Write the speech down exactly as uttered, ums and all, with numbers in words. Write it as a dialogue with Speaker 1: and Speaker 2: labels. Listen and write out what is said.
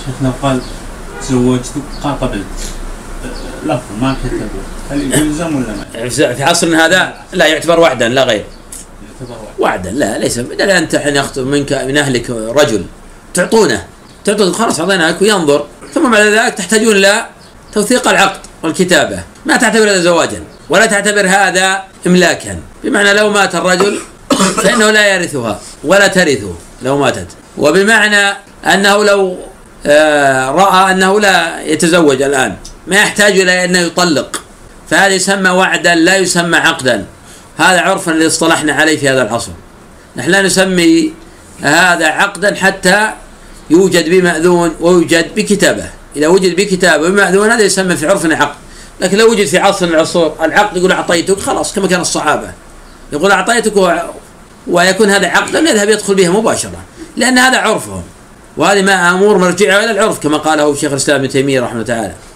Speaker 1: شيخنا قال تزوجتك قابلت لفظ ما كتبه، هل يلزم ولا ما؟
Speaker 2: في عصرنا هذا لا يعتبر وعدا لا غير.
Speaker 1: يعتبر
Speaker 2: وعدا لا ليس لا أنت حين يخطب منك من أهلك رجل تعطونه تعطونه خلاص أعطيناك وينظر، ثم بعد ذلك تحتاجون إلى توثيق العقد والكتابة، ما تعتبر هذا زواجا ولا تعتبر هذا إملاكا، بمعنى لو مات الرجل فإنه لا يرثها ولا ترثه لو ماتت، وبمعنى أنه لو آه رأى أنه لا يتزوج الآن ما يحتاج إلى أنه يطلق، فهذا يسمى وعدا لا يسمى عقدا. هذا عرفا اللي اصطلحنا عليه في هذا العصر. نحن لا نسمي هذا عقدا حتى يوجد بمأذون ويوجد بكتابة. إذا وجد بكتابة ومأذون هذا يسمى في عرفنا عقد، لكن لو وجد في عصر من العصور العقد يقول أعطيتك خلاص كما كان الصحابة يقول أعطيتك و... ويكون هذا عقدا يذهب يدخل بها مباشرة، لأن هذا عرفهم، وهذه ما أمور مرجعة إلى العرف كما قاله شيخ الإسلام ابن تيمية رحمه الله تعالى.